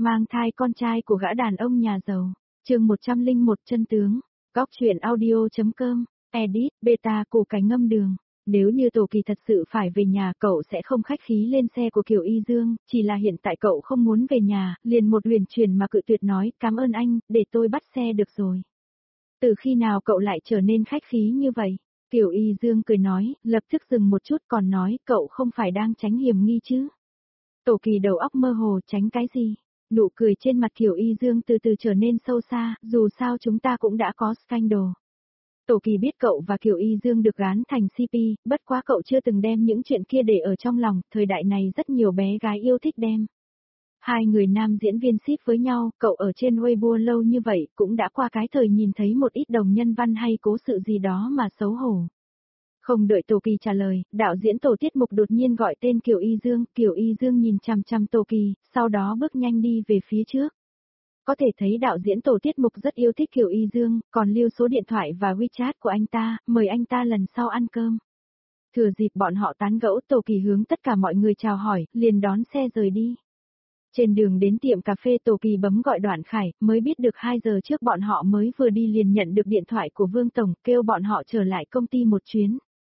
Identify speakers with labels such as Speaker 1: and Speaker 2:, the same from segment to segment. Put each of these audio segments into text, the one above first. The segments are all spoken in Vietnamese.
Speaker 1: Mang thai con trai của gã đàn ông nhà giàu. Chương 101 chân tướng. Góc truyện audio.com. Edit, beta củ cải ngâm đường. Nếu như Tổ Kỳ thật sự phải về nhà, cậu sẽ không khách khí lên xe của Kiều Y Dương, chỉ là hiện tại cậu không muốn về nhà, liền một huyền chuyển mà cự tuyệt nói, cảm ơn anh, để tôi bắt xe được rồi. Từ khi nào cậu lại trở nên khách khí như vậy? Kiều Y Dương cười nói, lập tức dừng một chút còn nói, cậu không phải đang tránh hiểm nghi chứ? Tổ Kỳ đầu óc mơ hồ, tránh cái gì? Nụ cười trên mặt Kiều Y Dương từ từ trở nên sâu xa, dù sao chúng ta cũng đã có scandal. Tổ Kỳ biết cậu và Kiều Y Dương được gán thành CP, bất quá cậu chưa từng đem những chuyện kia để ở trong lòng, thời đại này rất nhiều bé gái yêu thích đem. Hai người nam diễn viên ship với nhau, cậu ở trên Weibo lâu như vậy, cũng đã qua cái thời nhìn thấy một ít đồng nhân văn hay cố sự gì đó mà xấu hổ. Không đợi Tổ Kỳ trả lời, đạo diễn tổ tiết mục đột nhiên gọi tên Kiều Y Dương nhìn chằm chằm Tổ Kỳ, sau đó bước nhanh đi về phía trước. Có thể thấy đạo diễn tổ tiết mục rất yêu thích Kiều Y Dương, còn lưu số điện thoại và WeChat của anh ta, mời anh ta lần sau ăn cơm. Thừa dịp bọn họ tán gẫu, Tổ Kỳ hướng tất cả mọi người chào hỏi, liền đón xe rời đi. Trên đường đến tiệm cà phê Tổ Kỳ bấm gọi Đoạn Khải, mới biết được 2 giờ trước bọn họ mới vừa đi liền nhận được điện thoại của Vương Tổng, kêu bọn họ trở lại công ty một chuyến.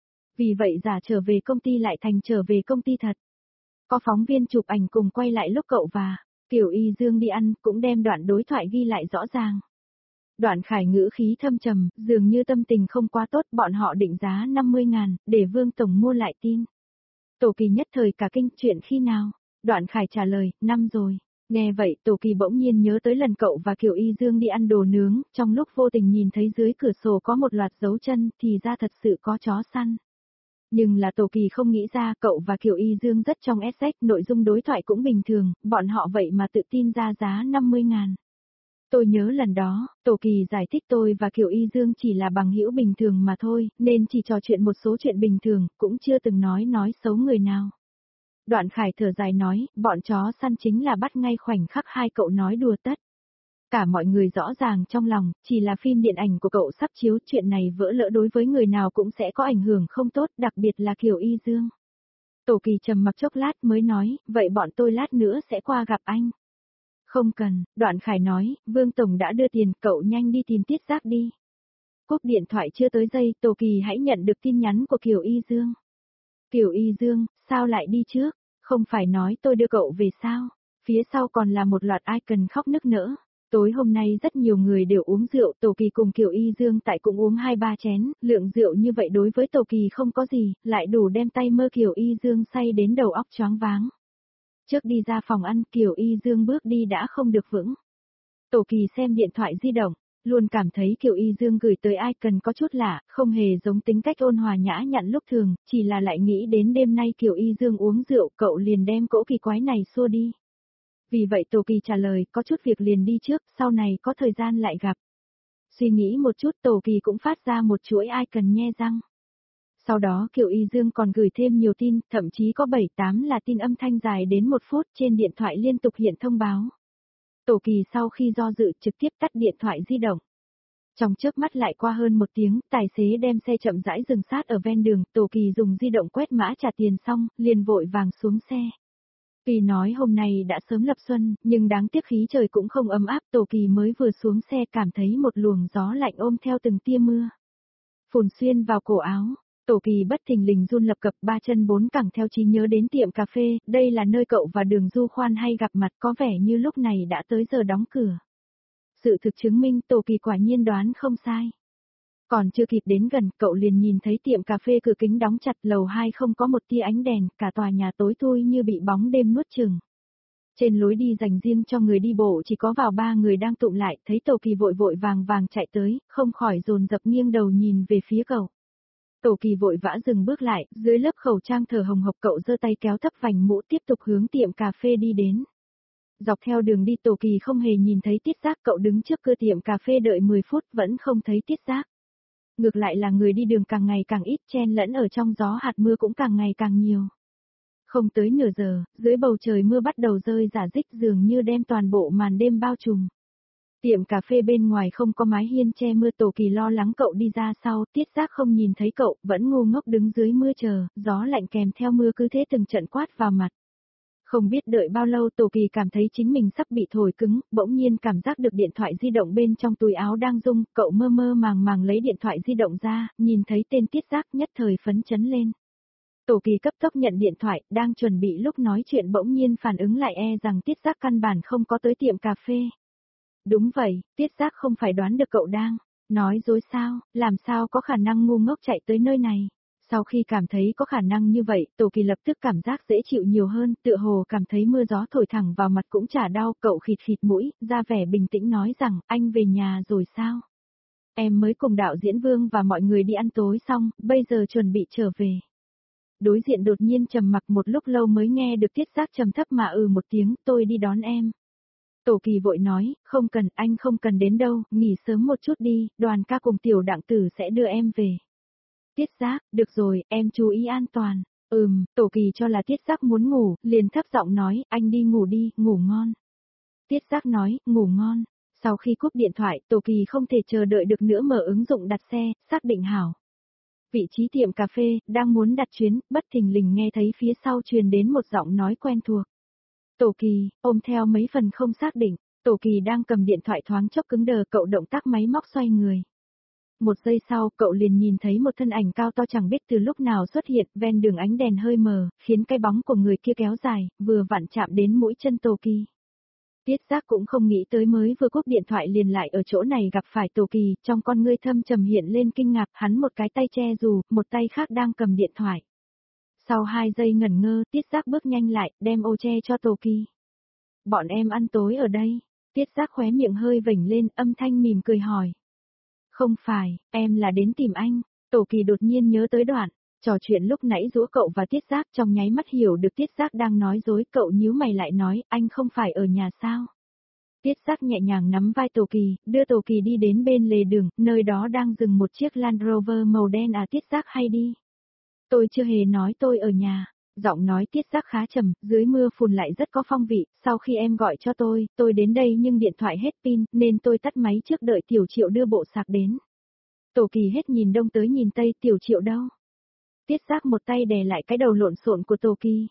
Speaker 1: Vì vậy giả trở về công ty lại thành trở về công ty thật. Có phóng viên chụp ảnh cùng quay lại lúc cậu và Kiều Y Dương đi ăn, cũng đem đoạn đối thoại ghi lại rõ ràng. Đoạn Khải ngữ khí thâm trầm, dường như tâm tình không quá tốt, bọn họ định giá 50.000, để Vương Tổng mua lại tin. Tổ Kỳ nhất thời cả kinh, chuyện khi nào? Đoạn Khải trả lời, năm rồi. Nghe vậy, Tổ Kỳ bỗng nhiên nhớ tới lần cậu và Kiều Y Dương đi ăn đồ nướng, trong lúc vô tình nhìn thấy dưới cửa sổ có một loạt dấu chân, thì ra thật sự có chó săn. Nhưng là Tổ Kỳ không nghĩ ra cậu và Kiều Y Dương rất trong SX, nội dung đối thoại cũng bình thường, bọn họ vậy mà tự tin ra giá 50.000. Tôi nhớ lần đó, Tổ Kỳ giải thích tôi và Kiều Y Dương chỉ là bằng hữu bình thường mà thôi, nên chỉ trò chuyện một số chuyện bình thường, cũng chưa từng nói xấu người nào. Đoạn Khải thở dài nói, bọn chó săn chính là bắt ngay khoảnh khắc hai cậu nói đùa tất. Cả mọi người rõ ràng trong lòng, chỉ là phim điện ảnh của cậu sắp chiếu, chuyện này vỡ lỡ đối với người nào cũng sẽ có ảnh hưởng không tốt, đặc biệt là Kiều Y Dương. Tổ Kỳ trầm mặc chốc lát mới nói, vậy bọn tôi lát nữa sẽ qua gặp anh. Không cần, Đoạn Khải nói, Vương Tổng đã đưa tiền, cậu nhanh đi tìm Tiết Giác đi. Cúp điện thoại chưa tới giây, Tổ Kỳ hãy nhận được tin nhắn của Kiều Y Dương. Kiều Y Dương, sao lại đi trước? Không phải nói tôi đưa cậu về sao? Phía sau còn là một loạt icon khóc nức nở. Tối hôm nay rất nhiều người đều uống rượu, Tổ Kỳ cùng Kiều Y Dương tại cũng uống 2-3 chén, lượng rượu như vậy đối với Tổ Kỳ không có gì, lại đủ đem tay mơ Kiều Y Dương say đến đầu óc choáng váng. Trước đi ra phòng ăn, Kiều Y Dương bước đi đã không được vững. Tổ Kỳ xem điện thoại di động, luôn cảm thấy Kiều Y Dương gửi tới icon có chút lạ, không hề giống tính cách ôn hòa nhã nhặn lúc thường, chỉ là lại nghĩ đến đêm nay Kiều Y Dương uống rượu, cậu liền đem cỗ kỳ quái này xua đi. Vì vậy Tổ Kỳ trả lời, có chút việc liền đi trước, sau này có thời gian lại gặp. Suy nghĩ một chút, Tổ Kỳ cũng phát ra một chuỗi icon nhe răng. Sau đó Kiều Y Dương còn gửi thêm nhiều tin, thậm chí có 7-8 là tin âm thanh dài đến 1 phút, trên điện thoại liên tục hiện thông báo. Tổ Kỳ sau khi do dự trực tiếp tắt điện thoại di động. Trong chớp mắt lại qua hơn 1 tiếng, tài xế đem xe chậm rãi dừng sát ở ven đường, Tổ Kỳ dùng di động quét mã trả tiền xong, liền vội vàng xuống xe. Tuy nói hôm nay đã sớm lập xuân, nhưng đáng tiếc khí trời cũng không ấm áp, Tổ Kỳ mới vừa xuống xe cảm thấy một luồng gió lạnh ôm theo từng tia mưa. Phùn xuyên vào cổ áo, Tổ Kỳ bất thình lình run lập cập 3 chân 4 cẳng theo trí nhớ đến tiệm cà phê, đây là nơi cậu và Đường Du Khoan hay gặp mặt, có vẻ như lúc này đã tới giờ đóng cửa. Sự thực chứng minh Tổ Kỳ quả nhiên đoán không sai. Còn chưa kịp đến gần, cậu liền nhìn thấy tiệm cà phê cửa kính đóng chặt, lầu 2 không có một tia ánh đèn, cả tòa nhà tối thui như bị bóng đêm nuốt chửng. Trên lối đi dành riêng cho người đi bộ chỉ có vào 3 người đang tụm lại, thấy Tổ Kỳ vội vội vàng vàng chạy tới, không khỏi dồn dập nghiêng đầu nhìn về phía cậu. Tổ Kỳ vội vã dừng bước lại, dưới lớp khẩu trang thở hồng hộc cậu giơ tay kéo thấp vành mũ tiếp tục hướng tiệm cà phê đi đến. Dọc theo đường đi Tổ Kỳ không hề nhìn thấy Tiết Giác, cậu đứng trước cửa tiệm cà phê đợi 10 phút vẫn không thấy Tiết Giác. Ngược lại là người đi đường càng ngày càng ít, chen lẫn ở trong gió hạt mưa cũng càng ngày càng nhiều. Không tới nửa giờ, dưới bầu trời mưa bắt đầu rơi rả rích dường như đem toàn bộ màn đêm bao trùm. Tiệm cà phê bên ngoài không có mái hiên che mưa, Tổ Kỳ lo lắng cậu đi ra sau, Tiết Giác không nhìn thấy cậu, vẫn ngu ngốc đứng dưới mưa chờ, gió lạnh kèm theo mưa cứ thế từng trận quát vào mặt. Không biết đợi bao lâu Tổ Kỳ cảm thấy chính mình sắp bị thổi cứng, bỗng nhiên cảm giác được điện thoại di động bên trong túi áo đang rung, cậu mơ mơ màng màng lấy điện thoại di động ra, nhìn thấy tên Tiết Giác nhất thời phấn chấn lên. Tổ Kỳ cấp tốc nhận điện thoại, đang chuẩn bị lúc nói chuyện bỗng nhiên phản ứng lại rằng Tiết Giác căn bản không có tới tiệm cà phê. Đúng vậy, Tiết Giác không phải đoán được cậu đang nói dối sao, làm sao có khả năng ngu ngốc chạy tới nơi này. Sau khi cảm thấy có khả năng như vậy, Tổ Kỳ lập tức cảm giác dễ chịu nhiều hơn, tựa hồ cảm thấy mưa gió thổi thẳng vào mặt cũng chả đau, cậu khịt khịt mũi, ra vẻ bình tĩnh nói rằng, anh về nhà rồi sao? Em mới cùng đạo diễn Vương và mọi người đi ăn tối xong, bây giờ chuẩn bị trở về. Đối diện đột nhiên trầm mặc một lúc lâu mới nghe được Tiết Giác trầm thấp mà một tiếng, tôi đi đón em. Tổ Kỳ vội nói, không cần, anh không cần đến đâu, nghỉ sớm một chút đi, đoàn ca cùng tiểu đặng tử sẽ đưa em về. Tiết Giác, được rồi, em chú ý an toàn. Tổ Kỳ cho là Tiết Giác muốn ngủ, liền thấp giọng nói, anh đi ngủ đi, ngủ ngon. Tiết Giác nói, ngủ ngon. Sau khi cúp điện thoại, Tổ Kỳ không thể chờ đợi được nữa mở ứng dụng đặt xe, xác định hảo vị trí tiệm cà phê, đang muốn đặt chuyến, bất thình lình nghe thấy phía sau truyền đến một giọng nói quen thuộc. Tổ Kỳ, ôm theo mấy phần không xác định, Tổ Kỳ đang cầm điện thoại thoáng chốc cứng đờ, cậu động tác máy móc xoay người. Một giây sau, cậu liền nhìn thấy một thân ảnh cao to chẳng biết từ lúc nào xuất hiện, ven đường ánh đèn hơi mờ, khiến cái bóng của người kia kéo dài, vừa vặn chạm đến mũi chân Tổ Kỳ. Tiết Giác cũng không nghĩ tới mới vừa cúp điện thoại liền lại ở chỗ này gặp phải Tổ Kỳ, trong con ngươi thâm trầm hiện lên kinh ngạc, hắn một cái tay che dù, một tay khác đang cầm điện thoại. Sau 2 giây ngẩn ngơ, Tiết Giác bước nhanh lại, đem ô che cho Tổ Kỳ. Bọn em ăn tối ở đây. Tiết Giác khóe miệng hơi vểnh lên, âm thanh mỉm cười hỏi. Không phải, em là đến tìm anh. Tổ Kỳ đột nhiên nhớ tới đoạn trò chuyện lúc nãy giữa cậu và Tiết Giác, trong nháy mắt hiểu được Tiết Giác đang nói dối, cậu nhíu mày lại nói, anh không phải ở nhà sao? Tiết Giác nhẹ nhàng nắm vai Tổ Kỳ, đưa Tổ Kỳ đi đến bên lề đường, nơi đó đang dừng một chiếc Land Rover màu đen. Tiết Giác hay đi. Tôi chưa hề nói tôi ở nhà. Giọng nói Tiết Giác khá trầm, dưới mưa phùn lại rất có phong vị, sau khi em gọi cho tôi đến đây nhưng điện thoại hết pin, nên tôi tắt máy trước đợi Tiểu Triệu đưa bộ sạc đến. Tổ Kỳ hết nhìn đông tới nhìn tây, Tiểu Triệu đâu? Tiết Giác một tay đè lại cái đầu lộn xộn của Tổ Kỳ.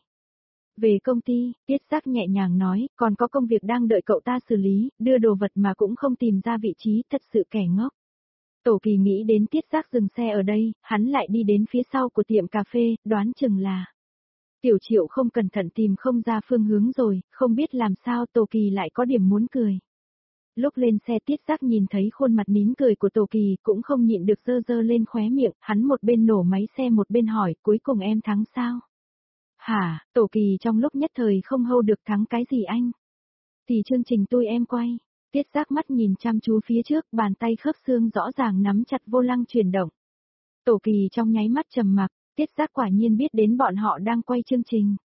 Speaker 1: Về công ty, Tiết Giác nhẹ nhàng nói, còn có công việc đang đợi cậu ta xử lý, đưa đồ vật mà cũng không tìm ra vị trí, thật sự kẻ ngốc. Tổ Kỳ nghĩ đến Tiết Giác dừng xe ở đây, hắn lại đi đến phía sau của tiệm cà phê, đoán chừng là Tiểu Triệu không cẩn thận tìm không ra phương hướng rồi, không biết làm sao Tổ Kỳ lại có điểm muốn cười. Lúc lên xe Tiết Giác nhìn thấy khuôn mặt nín cười của Tổ Kỳ cũng không nhịn được dơ dơ lên khóe miệng, hắn một bên nổ máy xe một bên hỏi, cuối cùng em thắng sao? Hả, Tổ Kỳ trong lúc nhất thời không hâu được, thắng cái gì anh? Thì chương trình tôi em quay. Tiết Giác mắt nhìn chăm chú phía trước, bàn tay khớp xương rõ ràng nắm chặt vô lăng chuyển động. Tổ Kỳ trong nháy mắt trầm mặc, Tiết Giác quả nhiên biết đến bọn họ đang quay chương trình.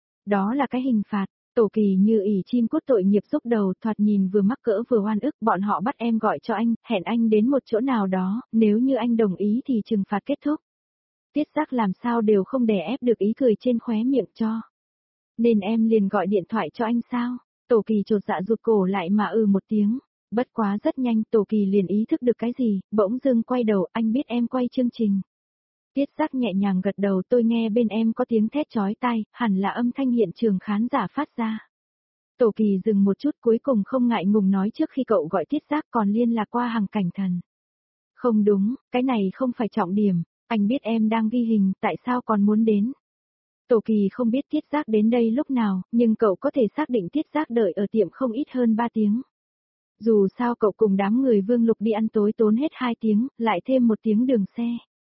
Speaker 1: Đó là cái hình phạt. Tổ Kỳ như ỷ chim cút tội nghiệp xúc đầu, thoạt nhìn vừa mắc cỡ vừa oan ức, bọn họ bắt em gọi cho anh, hẹn anh đến một chỗ nào đó, nếu như anh đồng ý thì trừng phạt kết thúc. Tiết Giác làm sao đều không đè ép được ý cười trên khóe miệng cho. Nên em liền gọi điện thoại cho anh sao? Tổ Kỳ chột dạ rụt cổ lại mà một tiếng. Bất quá rất nhanh Tổ Kỳ liền ý thức được cái gì, bỗng dưng quay đầu, anh biết em quay chương trình. Tiết Giác nhẹ nhàng gật đầu, tôi nghe bên em có tiếng thét chói tai, hẳn là âm thanh hiện trường khán giả phát ra. Tổ Kỳ dừng một chút cuối cùng không ngại ngùng nói trước khi cậu gọi Tiết Giác còn liên lạc qua Hằng Cảnh Thần. Không đúng, cái này không phải trọng điểm, anh biết em đang ghi hình, tại sao còn muốn đến? Tổ Kỳ không biết Tiết Giác đến đây lúc nào, nhưng cậu có thể xác định Tiết Giác đợi ở tiệm không ít hơn 3 tiếng. Dù sao cậu cùng đám người Vương Lục đi ăn tối tốn hết 2 tiếng, lại thêm 1 tiếng đường xe.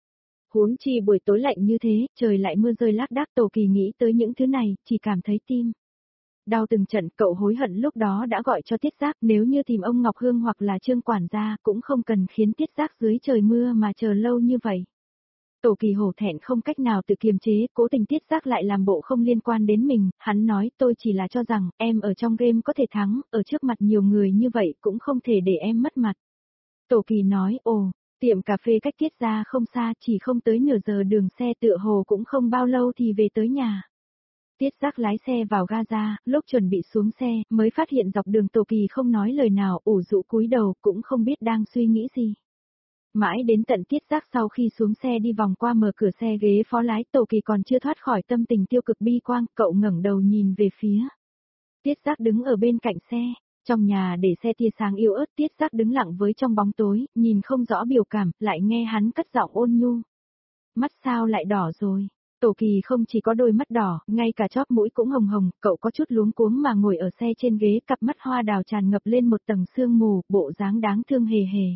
Speaker 1: Huống chi buổi tối lạnh như thế, trời lại mưa rơi lác đác, Tổ Kỳ nghĩ tới những thứ này, chỉ cảm thấy tim đau từng trận, cậu hối hận lúc đó đã gọi cho Tiết Giác, nếu như tìm ông Ngọc Hương hoặc là Trương quản gia, cũng không cần khiến Tiết Giác dưới trời mưa mà chờ lâu như vậy. Tổ Kỳ hổ thẹn không cách nào tự kiềm chế, cố tình Tiết Giác lại làm bộ không liên quan đến mình, hắn nói tôi chỉ là cho rằng, em ở trong game có thể thắng, ở trước mặt nhiều người như vậy cũng không thể để em mất mặt. Tổ Kỳ nói, tiệm cà phê cách Tiết ra không xa, chỉ không tới nửa giờ đường xe, tựa hồ cũng không bao lâu thì về tới nhà. Tiết Giác lái xe vào ga, lúc chuẩn bị xuống xe, mới phát hiện dọc đường Tổ Kỳ không nói lời nào, ủ rũ cúi đầu, cũng không biết đang suy nghĩ gì. Mãi đến tận Tiết Giác sau khi xuống xe đi vòng qua mở cửa xe ghế phó lái, Tổ Kỳ còn chưa thoát khỏi tâm tình tiêu cực bi quang, cậu ngẩng đầu nhìn về phía. Tiết Giác đứng ở bên cạnh xe, trong nhà để xe tia sáng yếu ớt, Tiết Giác đứng lặng với trong bóng tối, nhìn không rõ biểu cảm, lại nghe hắn cất giọng ôn nhu. Mắt sao lại đỏ rồi? Tổ Kỳ không chỉ có đôi mắt đỏ, ngay cả chóp mũi cũng hồng hồng, cậu có chút luống cuống mà ngồi ở xe trên ghế, cặp mắt hoa đào tràn ngập lên một tầng sương mù, bộ dáng đáng thương hề hề.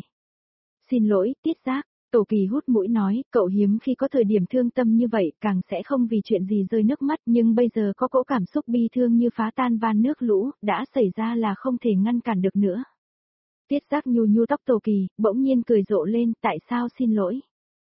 Speaker 1: Xin lỗi, Tiết Giác. Tổ Kỳ hút mũi nói, cậu hiếm khi có thời điểm thương tâm như vậy, càng sẽ không vì chuyện gì rơi nước mắt, nhưng bây giờ có cỗ cảm xúc bi thương như phá tan van nước lũ, đã xảy ra là không thể ngăn cản được nữa. Tiết Giác nhu nhu tóc Tổ Kỳ, bỗng nhiên cười rộ lên, tại sao xin lỗi?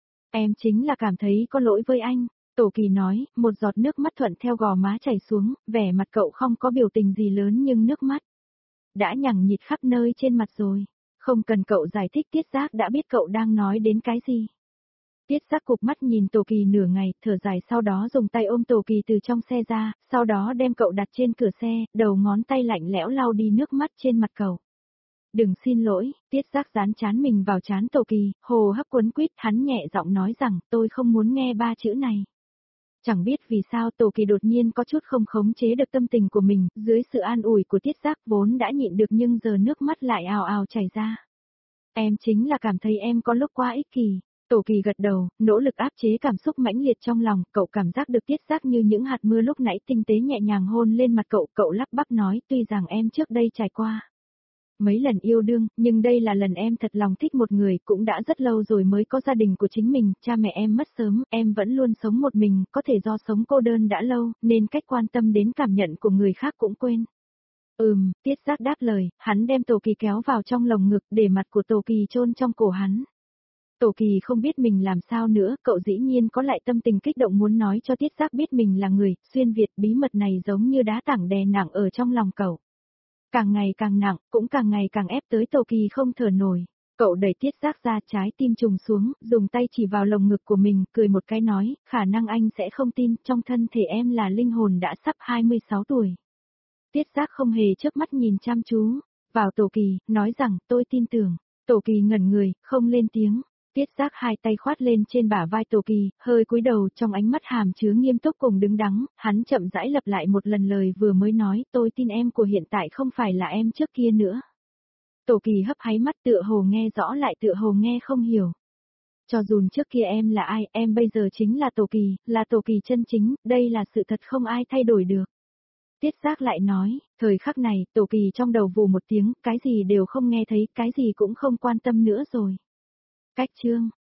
Speaker 1: Em chính là cảm thấy có lỗi với anh. Tổ Kỳ nói, một giọt nước mắt thuận theo gò má chảy xuống, vẻ mặt cậu không có biểu tình gì lớn nhưng nước mắt đã nhằng nhịt khắp nơi trên mặt rồi. Không cần cậu giải thích, Tiết Giác đã biết cậu đang nói đến cái gì. Tiết Giác cụp mắt nhìn Tổ Kỳ nửa ngày, thở dài, sau đó dùng tay ôm Tổ Kỳ từ trong xe ra, sau đó đem cậu đặt trên cửa xe, đầu ngón tay lạnh lẽo lau đi nước mắt trên mặt cậu. Đừng xin lỗi, Tiết Giác dán trán mình vào trán Tổ Kỳ, hô hấp cuốn quýt, hắn nhẹ giọng nói rằng, tôi không muốn nghe ba chữ này. Chẳng biết vì sao Tổ Kỳ đột nhiên có chút không khống chế được tâm tình của mình, dưới sự an ủi của Tiết Giác vốn đã nhịn được nhưng giờ nước mắt lại ào ào chảy ra. Em chính là cảm thấy em có lúc quá ích kỷ. Tổ Kỳ gật đầu, nỗ lực áp chế cảm xúc mãnh liệt trong lòng, cậu cảm giác được Tiết Giác như những hạt mưa lúc nãy tinh tế nhẹ nhàng hôn lên mặt cậu, cậu lắp bắp nói, tuy rằng em trước đây trải qua mấy lần yêu đương, nhưng đây là lần em thật lòng thích một người, cũng đã rất lâu rồi mới có gia đình của chính mình, cha mẹ em mất sớm, em vẫn luôn sống một mình, có thể do sống cô đơn đã lâu, nên cách quan tâm đến cảm nhận của người khác cũng quên. Tiết Giác đáp lời, hắn đem Tổ Kỳ kéo vào trong lồng ngực, để mặt của Tổ Kỳ chôn trong cổ hắn. Tổ Kỳ không biết mình làm sao nữa, cậu dĩ nhiên có lại tâm tình kích động muốn nói cho Tiết Giác biết mình là người, xuyên Việt, bí mật này giống như đá tảng đè nặng ở trong lòng cậu. Càng ngày càng nặng, cũng càng ngày càng ép tới Tổ Kỳ không thở nổi. Cậu đẩy Tiết Giác ra, trái tim trùng xuống, dùng tay chỉ vào lồng ngực của mình, cười một cái nói, khả năng anh sẽ không tin, trong thân thể em là linh hồn đã sắp 26 tuổi. Tiết Giác không hề chớp mắt nhìn chăm chú vào Tổ Kỳ, nói rằng, tôi tin tưởng. Tổ Kỳ ngẩn người, không lên tiếng. Tiết Giác hai tay khoát lên trên bả vai Tổ Kỳ, hơi cúi đầu, trong ánh mắt hàm chứa nghiêm túc cùng đứng đắn, hắn chậm rãi lặp lại một lần lời vừa mới nói, tôi tin em của hiện tại không phải là em trước kia nữa. Tổ Kỳ hấp háy mắt, tựa hồ nghe rõ lại tựa hồ nghe không hiểu. Cho dù trước kia em là ai, em bây giờ chính là Tổ Kỳ chân chính, đây là sự thật không ai thay đổi được. Tiết Giác lại nói, thời khắc này, Tổ Kỳ trong đầu vù một tiếng, cái gì đều không nghe thấy, cái gì cũng không quan tâm nữa rồi. Cách chương